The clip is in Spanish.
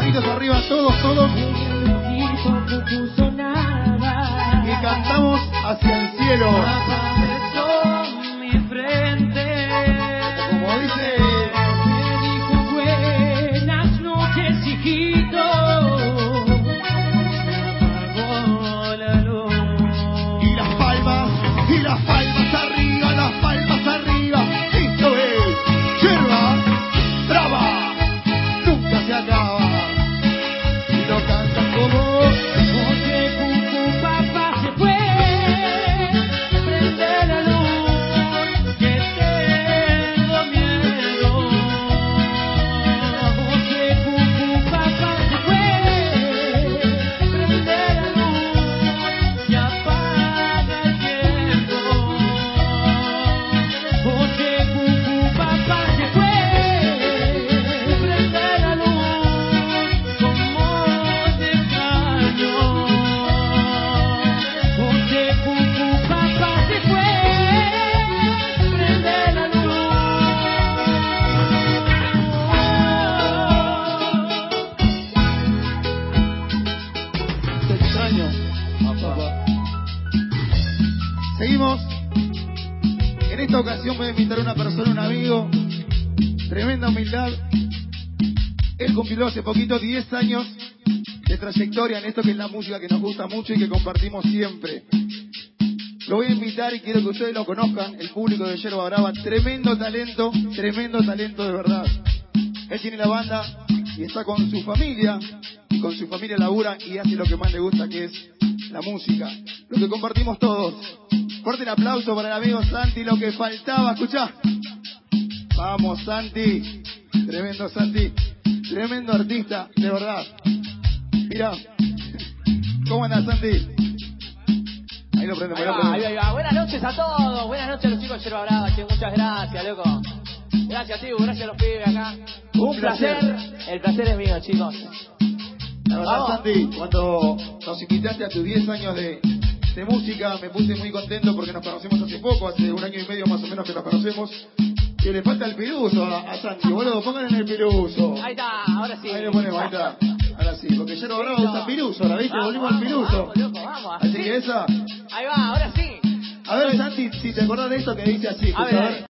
Manitos arriba, todos, todos. Y cantamos hacia el cielo. Como dice. Buenas noches, hijito. Y las palmas arriba, las palmas arriba. Esto es Yerba Brava, nunca se acaba. Y lo cantan como Oye, cucu, papá se fue. Prende la luz, que tengo miedo. Oye, cucu, papá se fue. Prende la luz y apaga el tiempo. Oye, cucu, papá se fue. Prende la luz, como te extraño. Oye, cucu, papá se fue. Prende la luz. te extraño, papá. Seguimos. En esta ocasión voy a invitar a una persona, un amigo. Tremenda humildad. Él cumplió hace poquito 10 años de trayectoria en esto que es la música que nos gusta mucho y que compartimos siempre. Lo voy a invitar y quiero que ustedes lo conozcan, el público de Yerba Brava. Tremendo talento de verdad. Él tiene la banda y está con su familia, y con su familia labura y hace lo que más le gusta, que es la música. Lo que compartimos todos. Fuerte el aplauso para el amigo Santi, lo que faltaba, escuchá. Vamos, Santi. Tremendo Santi. Tremendo artista, de verdad. Mirá. ¿Cómo andás, Santi? Ahí lo prendemos, Ahí va. Buenas noches a todos. Buenas noches a los chicos de Yerba Brava, che. Muchas gracias, loco. Gracias, tío. Gracias a los pibes acá. Un placer. El placer es mío, chicos. La verdad, Santi, cuando nos invitaste a tus 10 años de música, me puse muy contento porque nos conocemos hace poco, hace 1 año y medio más o menos que nos conocemos. Que le falta el piruso a Santi, boludo, pongan en el piruso. Ahí está, ahora sí. Ahí lo ponemos, ahí está. Ahora sí, porque Yerba Brava usa piruso, ¿la viste? Volvimos al piruso. Vamos, loco, vamos. Así que esa. Ahí va, ahora sí. A ver, Santi, si te acordás de esto que dice así. A ver.